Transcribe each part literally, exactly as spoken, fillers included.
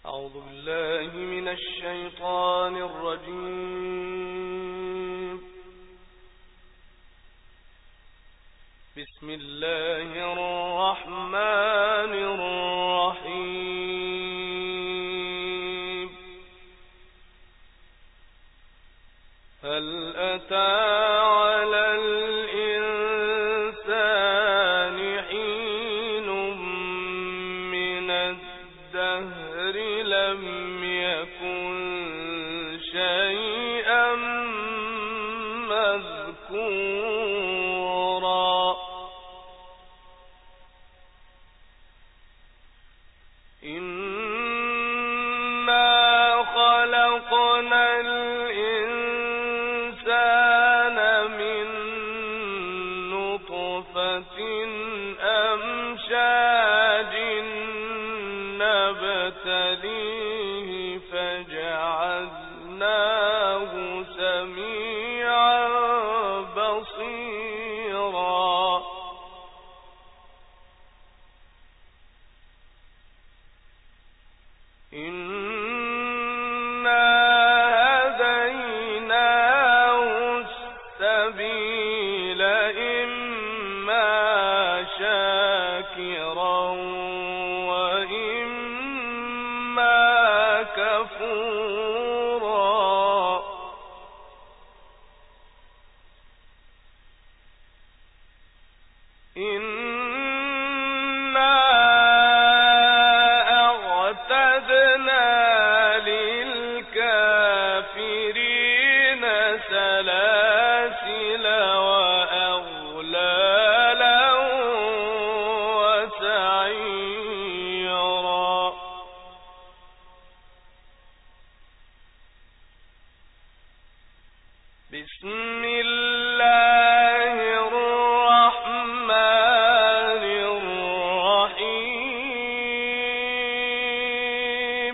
أعوذ بالله من الشيطان الرجيم. بسم الله الرحمن الرحيم. هل أتى على الإنسان حين من الدهر لم يكن شيئا مذكورا إنا خلقنا الإنسان من نطفة أمشاج نبتليه فجعلناه سميعا بصيرا إنا هديناه السبيل إما شاكرا وإما كفورا إنا أعتدنا للكافرين سلاسل وأغلالا وسعيرا بسم الله الرحمن الرحيم.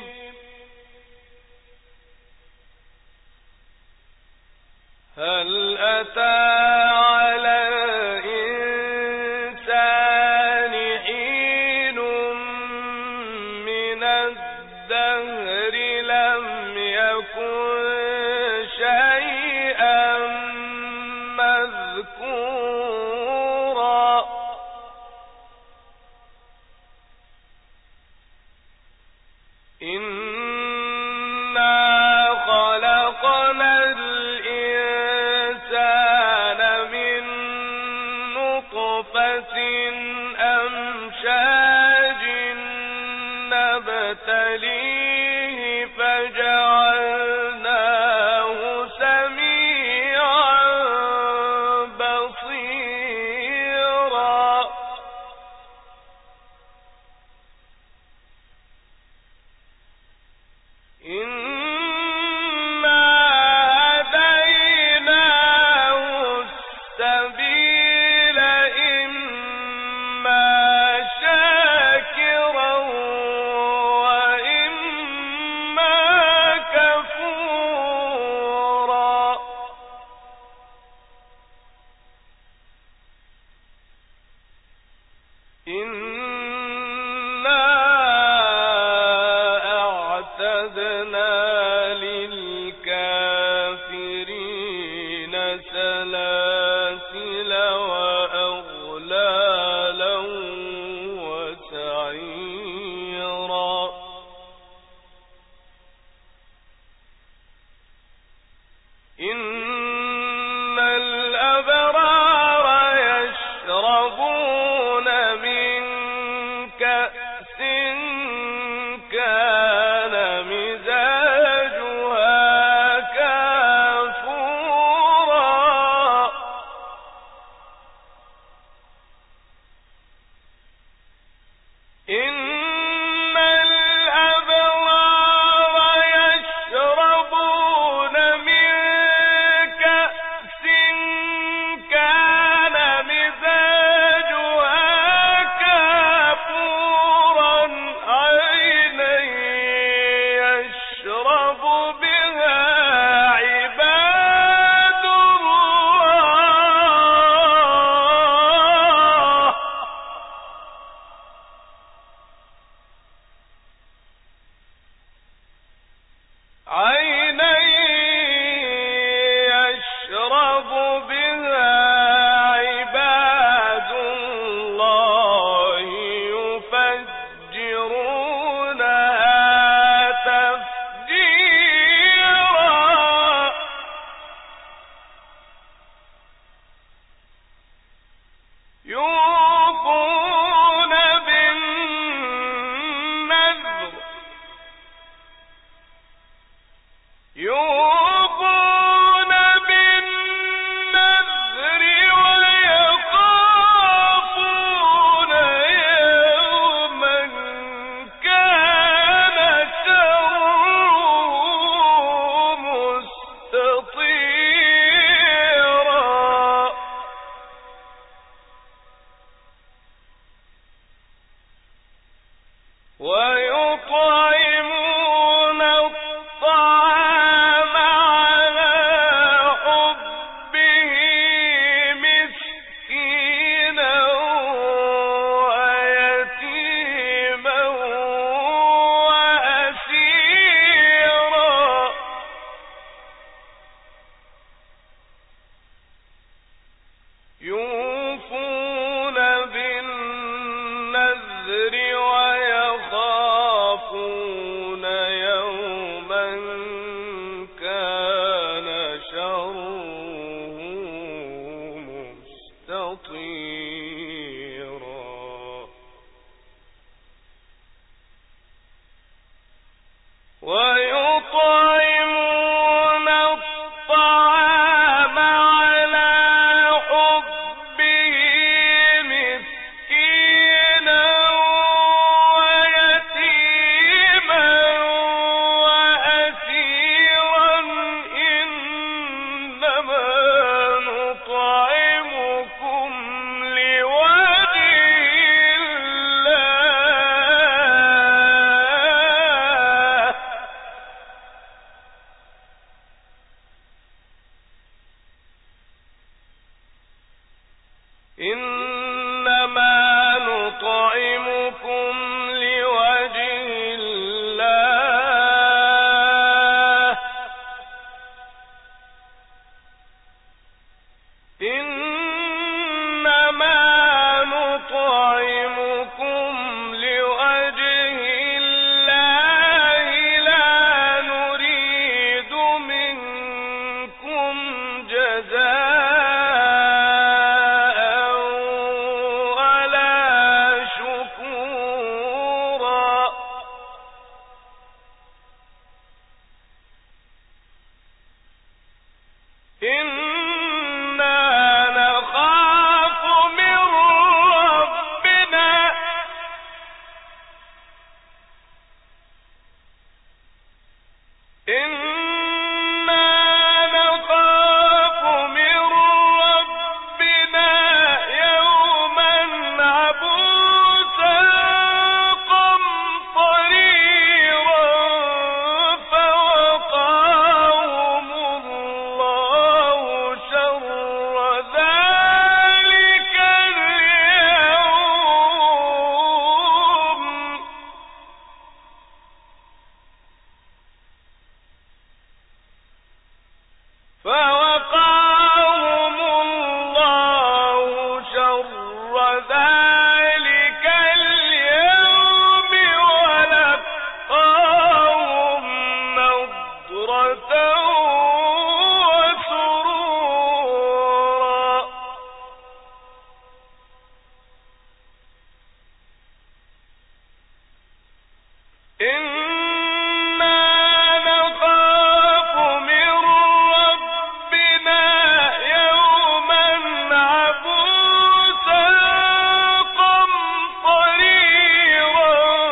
هل أتى على الإنسان حين من الدهر لم يكن شيئا مذكورا إنا خلقنا الإنسان من نطفة أمشاج نبتليه فجعلناه سميعا بصيرا إنا هديناه السبيل إما شاكرا وإما كفورا إنا أعتدنا للكافرين سلاسل وأغلالا وسعيرا إن الأبرار يشربون من كأس كان مزاجها ويطعمون الطعام على حبه مسكينا ويتيما وأسيرا إنما نطعمكم لوجه الله إنما نطعمكم لوجه الله إنما نطعمكم لوجه الله لا نريد منكم جزاء ولا شكورا إنا نخاف من ربنا إنا نخاف من ربنا يوما عبوسا قمطريرا فوقاهم الله شر ذلك اليوم فوقاهم الله شر ذلك اليوم ولقاهم نضرة وسرورا إنا نخاف من ربنا يوما عبوسا قمطريرا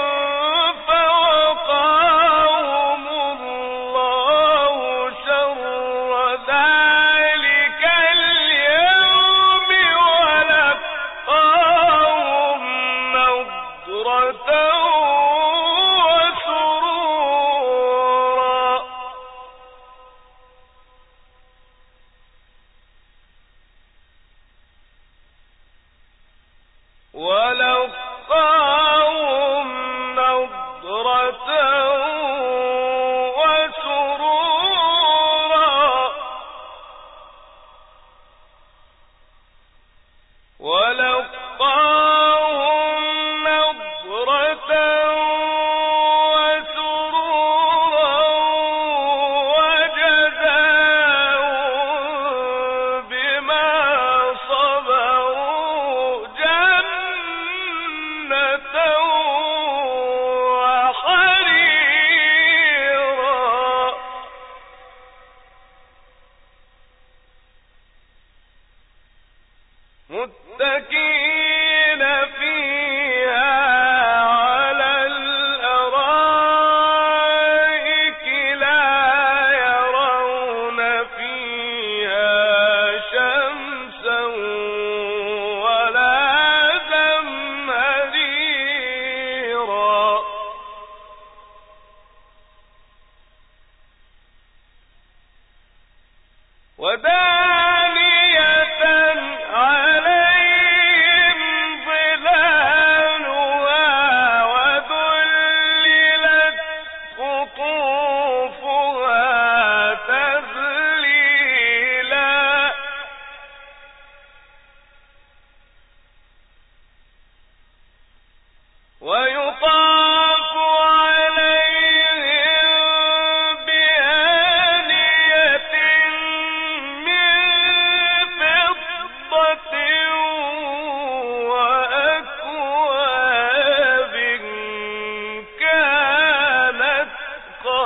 فوقاهم الله شر ذلك اليوم ولقاهم نضرة وسرورا ولقاهم نضرة وسرورا ولقاهم نضرة وسرورا وجزاهم بما صبروا جنة وحريرا متكئين فيها على الأرائك لا يرون فيها شمسا ولا زمهريرا ودانية عليهم ظلالها وذللت قطوفها تذليلا ويطاف عليهم بآنية من فضة وأكواب كانت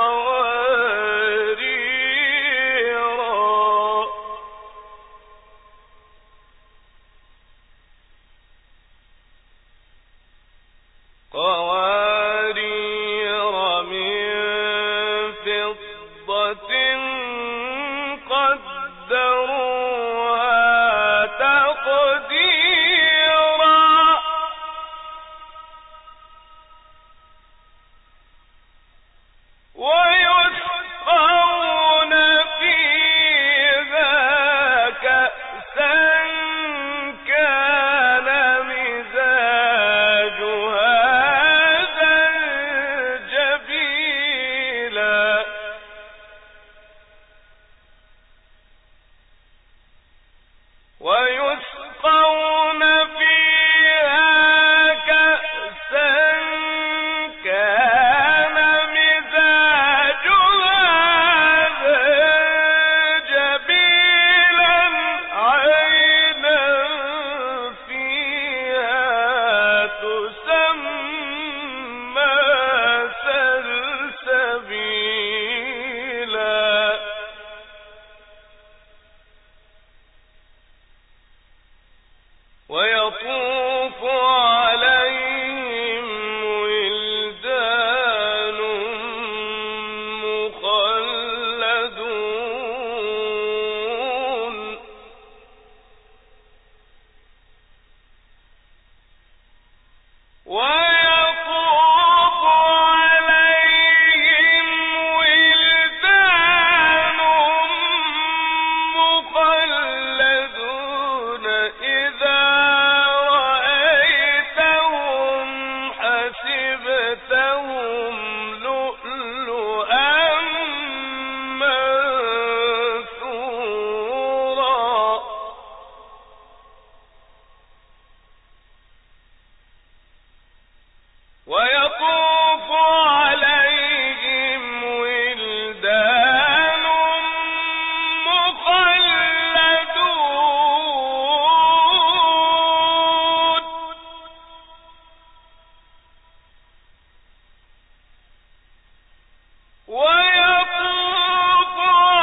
ويطوف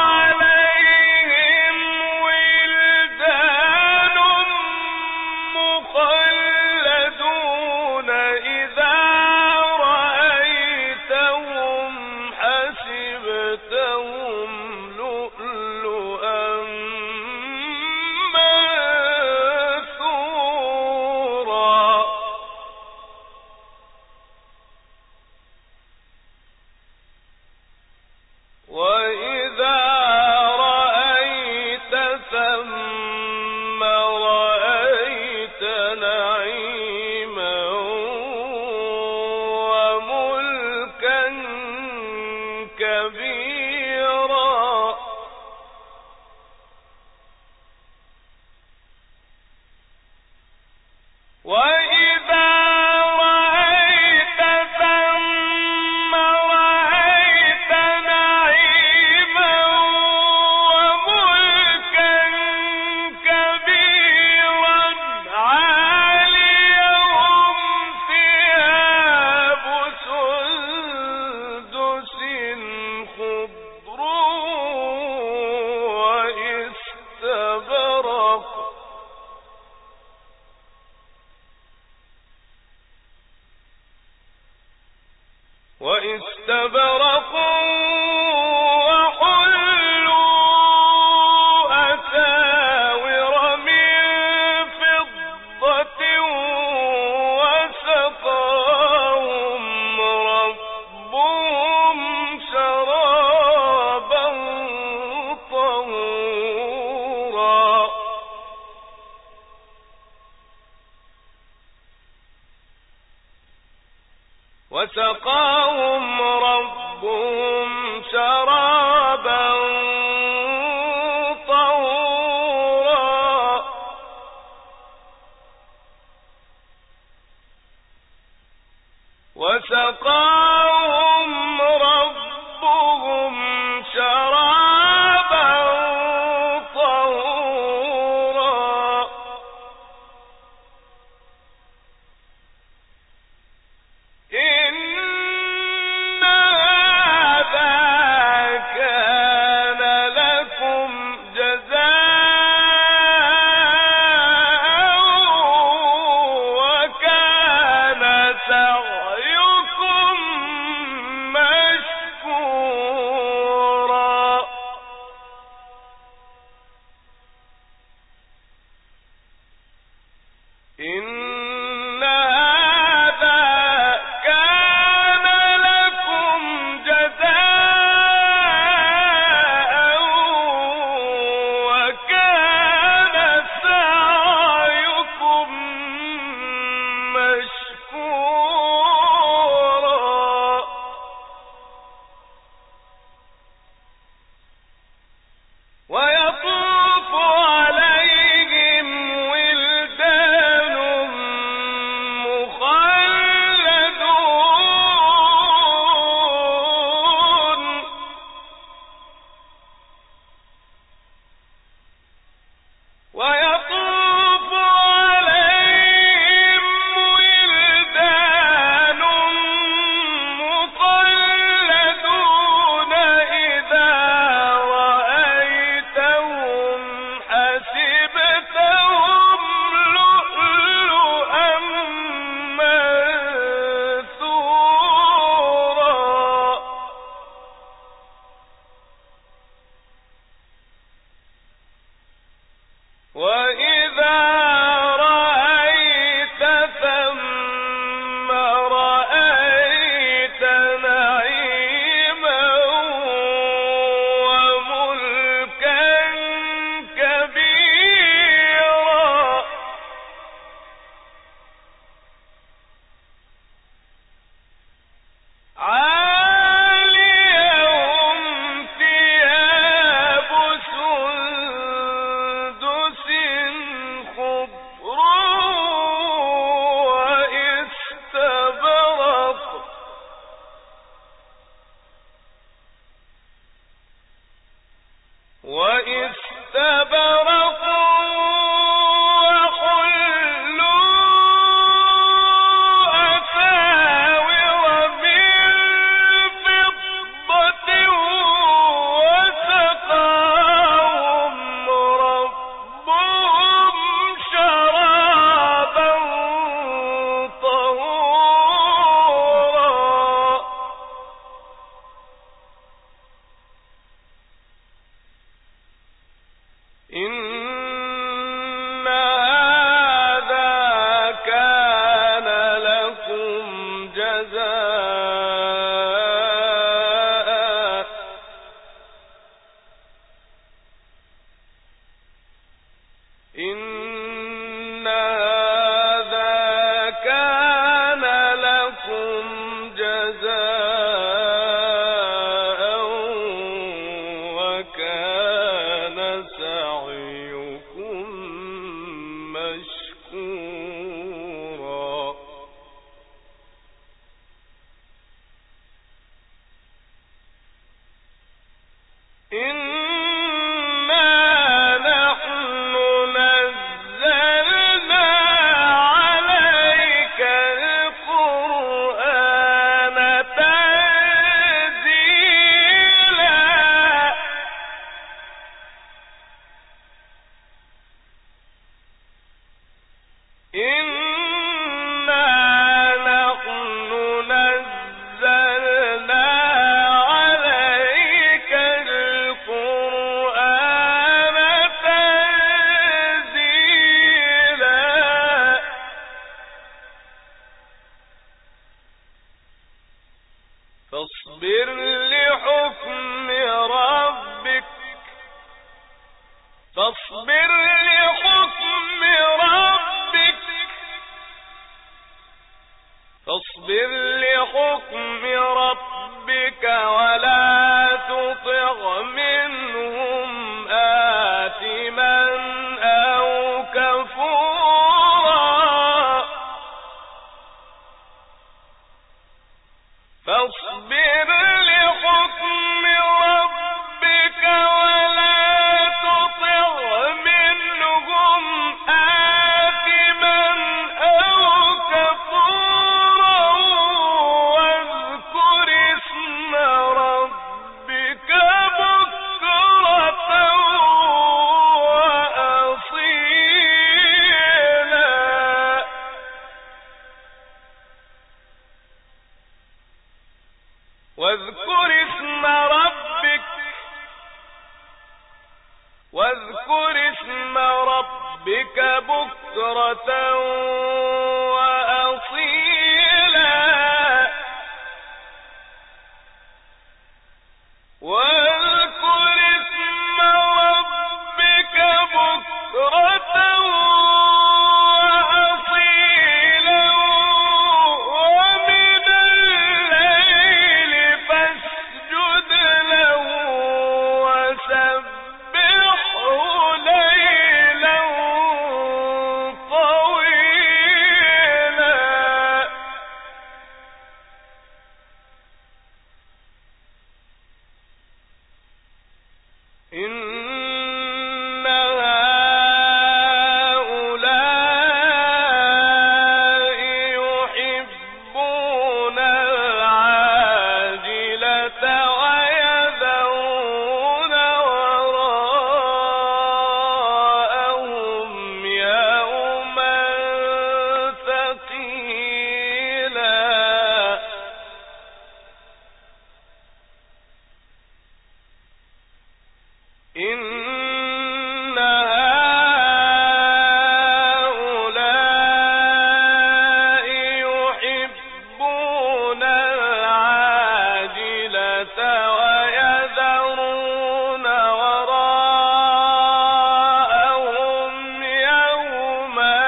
عليهم ولدان مخلدون إذا رأيتهم حسبتهم لؤلؤا منثورا وإذا رأيت ثم رأيت نعيما وملكا كبيرا اسم ربك واذكر اسم ربك بكرة وأصيلا واذكر اسم ربك بكرة وأصيلا ومن الليل فاسجد له وسبحه ليلا طويلا إن هؤلاء يحبون العاجلة ويذرون وراءهم يوما ثقيلا إن هؤلاء يحبون العاجلة ويذرون وراءهم يوما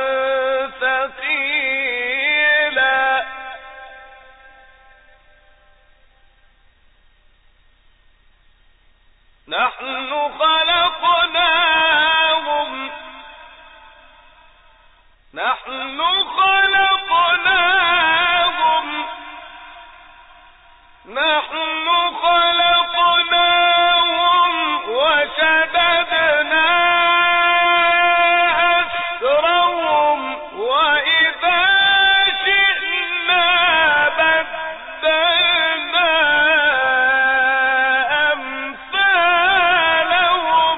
ثقيلا نحن خلقناهم نحن خلقناهم نحن خلقناهم وشددنا أسرهم وإذا شئنا بدلنا أمثالهم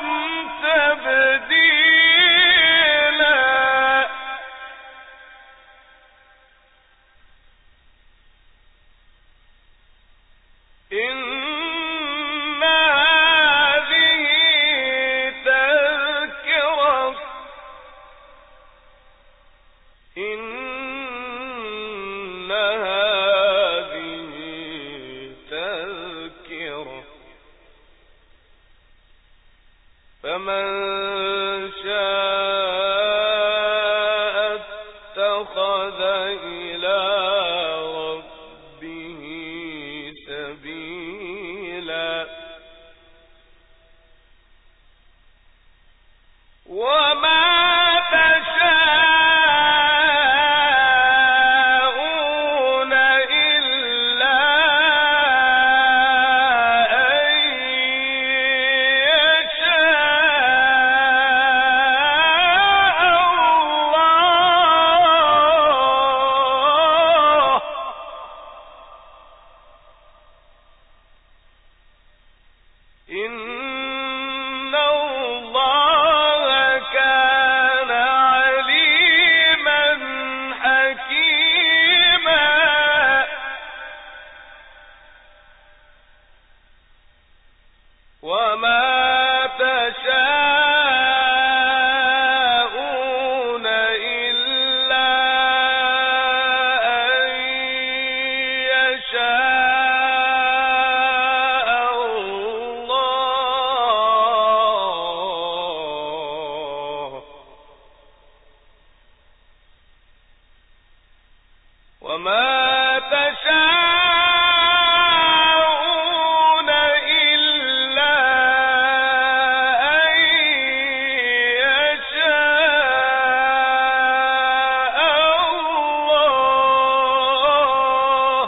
تبديلا إن هذه تذكرة إن هذه تذكرة فمن شاء اتخذ إلى ربه سبيلا وما تشاءون إلا أن يشاء الله إن الله كان عليما حكيما وما تشاءون إلا أن يشاء الله وما تشاءون إلا أن يشاء الله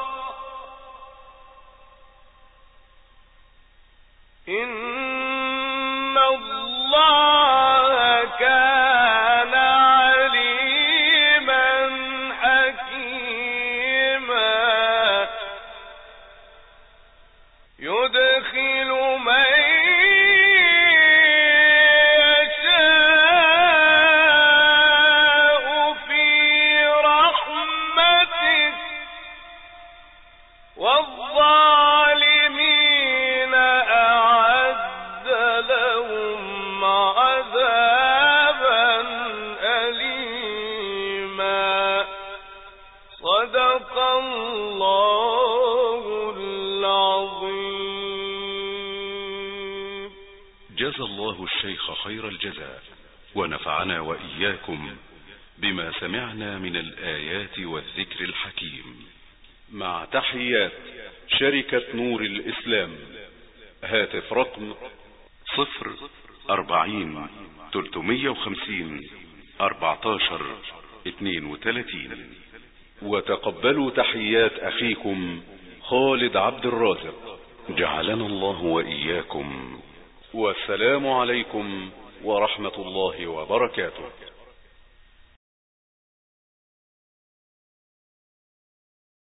إن الله كان عليما حكيما يدخل من يشاء في رحمته والظالمين جزى الله الشيخ خير الجزاء، ونفعنا وإياكم بما سمعنا من الآيات والذكر الحكيم. مع تحيات شركة نور الإسلام. هاتف رقم صفر أربعين تلتمية وخمسين أربعتاشر اتنين وتلاتين. وتقبلوا تحيات أخيكم خالد عبد الرازق، جعلنا الله وإياكم. والسلام عليكم ورحمة الله وبركاته.